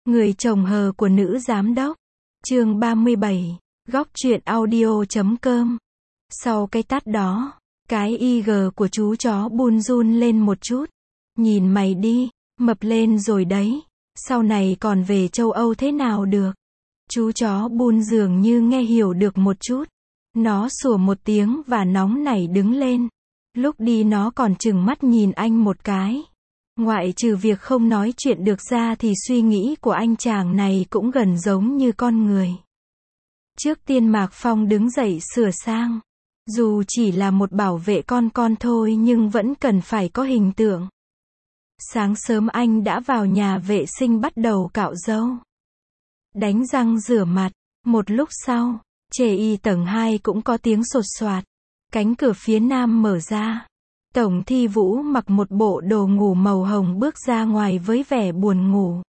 Người chồng hờ của nữ giám đốc. Chương 37. Góc truyện audio.com. Sau cái tát đó, cái IG của chú chó Bun run lên một chút. Nhìn mày đi, mập lên rồi đấy. Sau này còn về châu Âu thế nào được? Chú chó Bun dường như nghe hiểu được một chút. Nó sủa một tiếng và nóng nảy đứng lên. Lúc đi nó còn trừng mắt nhìn anh một cái. Ngoại trừ việc không nói chuyện được ra thì suy nghĩ của anh chàng này cũng gần giống như con người. Trước tiên Mạc Phong đứng dậy sửa sang. Dù chỉ là một bảo vệ con thôi nhưng vẫn cần phải có hình tượng. Sáng sớm anh đã vào nhà vệ sinh bắt đầu cạo râu, đánh răng rửa mặt. Một lúc sau, chê y tầng 2 cũng có tiếng sột soạt. Cánh cửa phía nam mở ra. Tổng Thi Vũ mặc một bộ đồ ngủ màu hồng bước ra ngoài với vẻ buồn ngủ.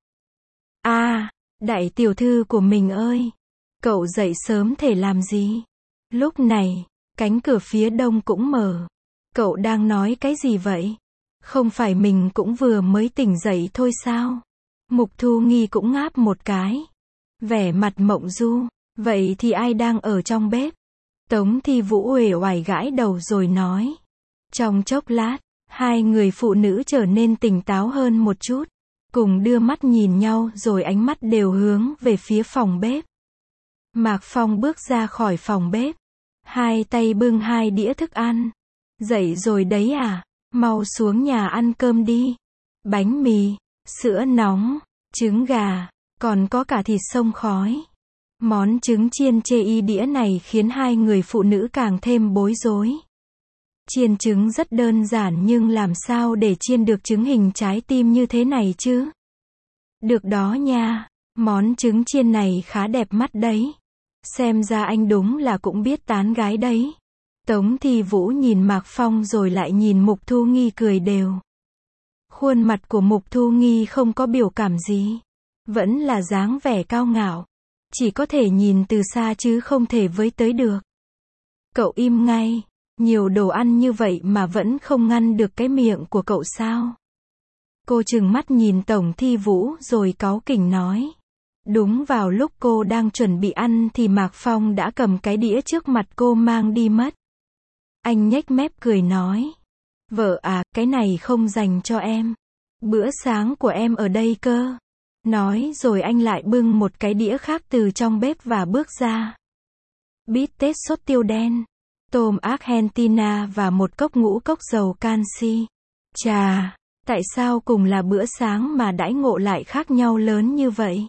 Đại tiểu thư của mình ơi! Cậu dậy sớm thể làm gì? Lúc này, cánh cửa phía đông cũng mở. Cậu đang nói cái gì vậy? Không phải mình cũng vừa mới tỉnh dậy thôi sao? Mục Thu Nghi cũng ngáp một cái. Vẻ mặt mộng du. Vậy thì ai đang ở trong bếp? Tống Thi Vũ uể oải gãi đầu rồi nói. Trong chốc lát, hai người phụ nữ trở nên tỉnh táo hơn một chút. Cùng đưa mắt nhìn nhau rồi ánh mắt đều hướng về phía phòng bếp. Mạc Phong bước ra khỏi phòng bếp. Hai tay bưng 2 đĩa thức ăn. Dậy rồi đấy à? Mau xuống nhà ăn cơm đi. Bánh mì, sữa nóng, trứng gà, còn có cả thịt xông khói. Món trứng chiên chê y đĩa này khiến hai người phụ nữ càng thêm bối rối. Chiên trứng rất đơn giản nhưng làm sao để chiên được trứng hình trái tim như thế này chứ? Được đó nha, món trứng chiên này khá đẹp mắt đấy. Xem ra anh đúng là cũng biết tán gái đấy. Tống Thi Vũ nhìn Mạc Phong rồi lại nhìn Mục Thu Nghi cười đều. Khuôn mặt của Mục Thu Nghi không có biểu cảm gì. Vẫn là dáng vẻ cao ngạo. Chỉ có thể nhìn từ xa chứ không thể với tới được. Cậu im ngay. Nhiều đồ ăn như vậy mà vẫn không ngăn được cái miệng của cậu sao? Cô trừng mắt nhìn Tổng Thi Vũ rồi cáu kỉnh nói. Đúng vào lúc cô đang chuẩn bị ăn thì Mạc Phong đã cầm cái đĩa trước mặt cô mang đi mất. Anh nhếch mép cười nói. Vợ à, cái này không dành cho em. Bữa sáng của em ở đây cơ. Nói rồi anh lại bưng một cái đĩa khác từ trong bếp và bước ra. Bít tết sốt tiêu đen, tôm Argentina và một cốc ngũ cốc dầu canxi. Chà, tại sao cùng là bữa sáng mà đãi ngộ lại khác nhau lớn như vậy?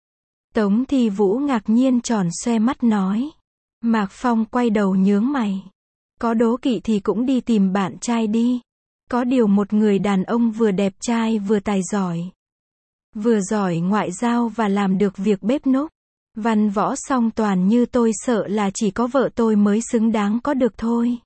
Tống Thi Vũ ngạc nhiên tròn xoe mắt nói. Mạc Phong quay đầu nhướng mày. Có đố kỵ thì cũng đi tìm bạn trai đi. Có điều một người đàn ông vừa đẹp trai vừa tài giỏi. Vừa giỏi ngoại giao và làm được việc bếp núc. Văn võ song toàn như tôi sợ là chỉ có vợ tôi mới xứng đáng có được thôi.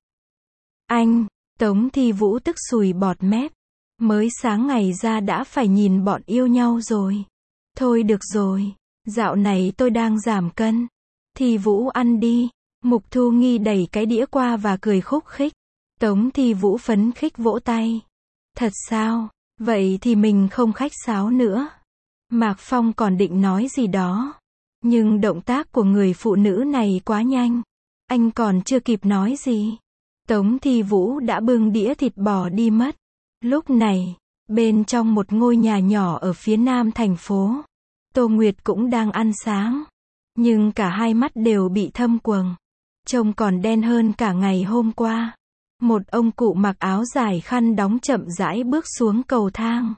Anh, Tống Thi Vũ tức sùi bọt mép. Mới sáng ngày ra đã phải nhìn bọn yêu nhau rồi. Thôi được rồi, dạo này tôi đang giảm cân. Thi Vũ ăn đi. Mục Thu Nghi đẩy cái đĩa qua và cười khúc khích. Tống Thi Vũ phấn khích vỗ tay. Thật sao? Vậy thì mình không khách sáo nữa. Mạc Phong còn định nói gì đó. Nhưng động tác của người phụ nữ này quá nhanh. Anh còn chưa kịp nói gì. Tống Thi Vũ đã bưng đĩa thịt bò đi mất. Lúc này, bên trong một ngôi nhà nhỏ ở phía nam thành phố, Tô Nguyệt cũng đang ăn sáng. Nhưng cả hai mắt đều bị thâm quầng. Trông còn đen hơn cả ngày hôm qua. Một ông cụ mặc áo dài khăn đóng chậm rãi bước xuống cầu thang.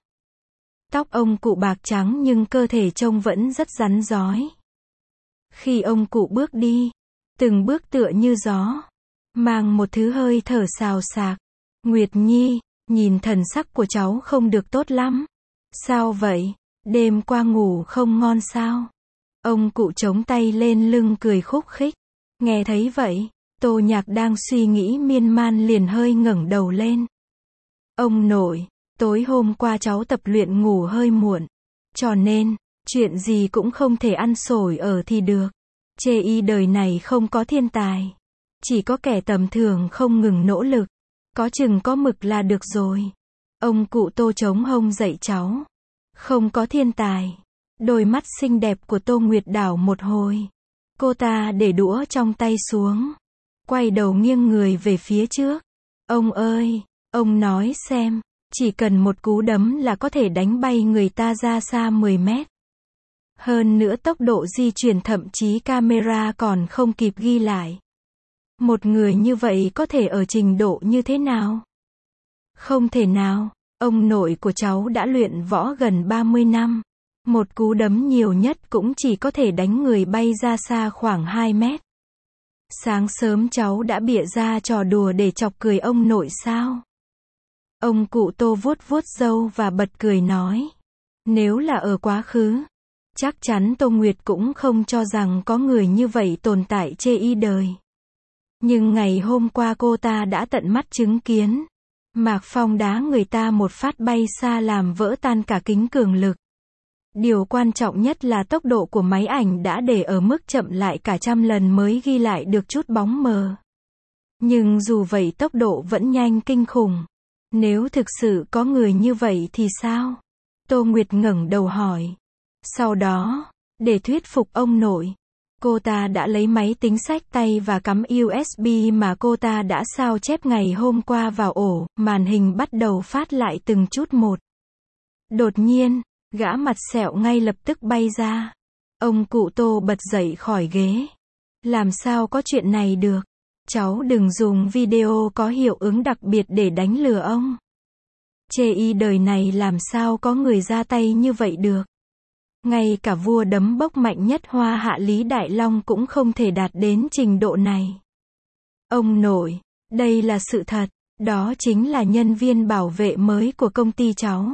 Tóc ông cụ bạc trắng nhưng cơ thể trông vẫn rất rắn rói. Khi ông cụ bước đi, từng bước tựa như gió, mang một thứ hơi thở xào xạc. Nguyệt Nhi, nhìn thần sắc của cháu không được tốt lắm. Sao vậy? Đêm qua ngủ không ngon sao? Ông cụ chống tay lên lưng cười khúc khích. Nghe thấy vậy, Tô Nhạc đang suy nghĩ miên man liền hơi ngẩng đầu lên. Ông nội, tối hôm qua cháu tập luyện ngủ hơi muộn. Cho nên, chuyện gì cũng không thể ăn xổi ở thì được. Chê y đời này không có thiên tài. Chỉ có kẻ tầm thường không ngừng nỗ lực. Có chừng có mực là được rồi. Ông cụ Tô chống hông dạy cháu. Không có thiên tài. Đôi mắt xinh đẹp của Tô Nguyệt đảo một hồi. Cô ta để đũa trong tay xuống. Quay đầu nghiêng người về phía trước. Ông ơi, ông nói xem, chỉ cần một cú đấm là có thể đánh bay người ta ra xa 10 mét. Hơn nữa tốc độ di chuyển thậm chí camera còn không kịp ghi lại. Một người như vậy có thể ở trình độ như thế nào? Không thể nào, ông nội của cháu đã luyện võ gần 30 năm. Một cú đấm nhiều nhất cũng chỉ có thể đánh người bay ra xa khoảng 2 mét. Sáng sớm cháu đã bịa ra trò đùa để chọc cười ông nội sao? Ông cụ Tô vuốt vuốt râu và bật cười nói. Nếu là ở quá khứ, chắc chắn Tô Nguyệt cũng không cho rằng có người như vậy tồn tại chê y đời. Nhưng ngày hôm qua cô ta đã tận mắt chứng kiến. Mạc Phong đá người ta một phát bay xa làm vỡ tan cả kính cường lực. Điều quan trọng nhất là tốc độ của máy ảnh đã để ở mức chậm lại cả trăm lần mới ghi lại được chút bóng mờ. Nhưng dù vậy tốc độ vẫn nhanh kinh khủng. Nếu thực sự có người như vậy thì sao? Tô Nguyệt ngẩng đầu hỏi. Sau đó, để thuyết phục ông nội, cô ta đã lấy máy tính xách tay và cắm USB mà cô ta đã sao chép ngày hôm qua vào ổ, màn hình bắt đầu phát lại từng chút một. Đột nhiên, gã mặt sẹo ngay lập tức bay ra. Ông cụ Tô bật dậy khỏi ghế. Làm sao có chuyện này được? Cháu đừng dùng video có hiệu ứng đặc biệt để đánh lừa ông. Chê y đời này làm sao có người ra tay như vậy được? Ngay cả vua đấm bốc mạnh nhất Hoa Hạ Lý Đại Long cũng không thể đạt đến trình độ này. Ông nội, đây là sự thật, đó chính là nhân viên bảo vệ mới của công ty cháu.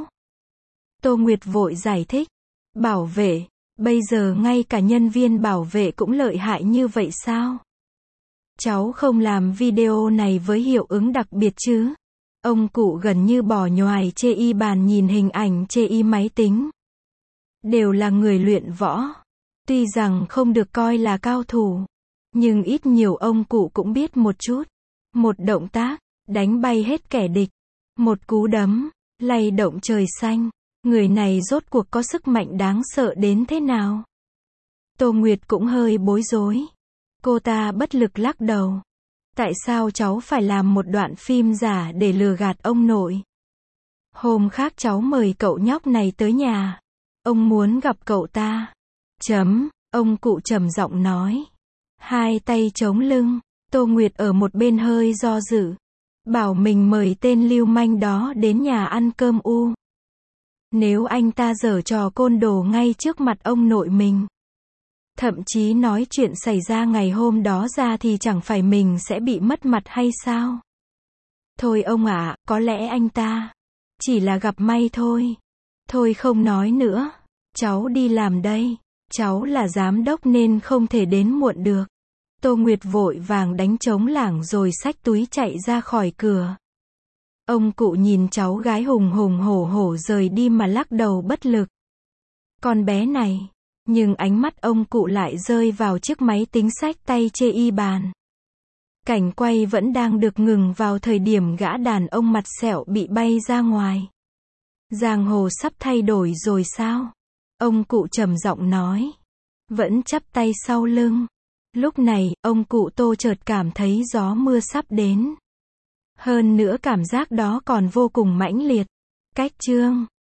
Tô Nguyệt vội giải thích. Bảo vệ, bây giờ ngay cả nhân viên bảo vệ cũng lợi hại như vậy sao? Cháu không làm video này với hiệu ứng đặc biệt chứ? Ông cụ gần như bỏ nhoài chê y bàn nhìn hình ảnh chê y máy tính. Đều là người luyện võ. Tuy rằng không được coi là cao thủ, nhưng ít nhiều ông cụ cũng biết một chút. Một động tác, đánh bay hết kẻ địch. Một cú đấm, lay động trời xanh. Người này rốt cuộc có sức mạnh đáng sợ đến thế nào? Tô Nguyệt cũng hơi bối rối. Cô ta bất lực lắc đầu. Tại sao cháu phải làm một đoạn phim giả để lừa gạt ông nội? Hôm khác cháu mời cậu nhóc này tới nhà. Ông muốn gặp cậu ta. Ông cụ trầm giọng nói. Hai tay chống lưng. Tô Nguyệt ở một bên hơi do dự. Bảo mình mời tên lưu manh đó đến nhà ăn cơm u. Nếu anh ta giở trò côn đồ ngay trước mặt ông nội mình, thậm chí nói chuyện xảy ra ngày hôm đó ra thì chẳng phải mình sẽ bị mất mặt hay sao? Thôi ông ạ, có lẽ anh ta chỉ là gặp may thôi. Thôi không nói nữa, cháu đi làm đây. Cháu là giám đốc nên không thể đến muộn được. Tô Nguyệt vội vàng đánh trống lảng rồi xách túi chạy ra khỏi cửa. Ông cụ nhìn cháu gái hùng hùng hổ hổ rời đi mà lắc đầu bất lực. Con bé này, nhưng ánh mắt ông cụ lại rơi vào chiếc máy tính xách tay chê y bàn. Cảnh quay vẫn đang được ngừng vào thời điểm gã đàn ông mặt sẹo bị bay ra ngoài. Giang hồ sắp thay đổi rồi sao? Ông cụ trầm giọng nói. Vẫn chắp tay sau lưng. Lúc này, ông cụ Tô chợt cảm thấy gió mưa sắp đến. Hơn nữa cảm giác đó còn vô cùng mãnh liệt. Cách chương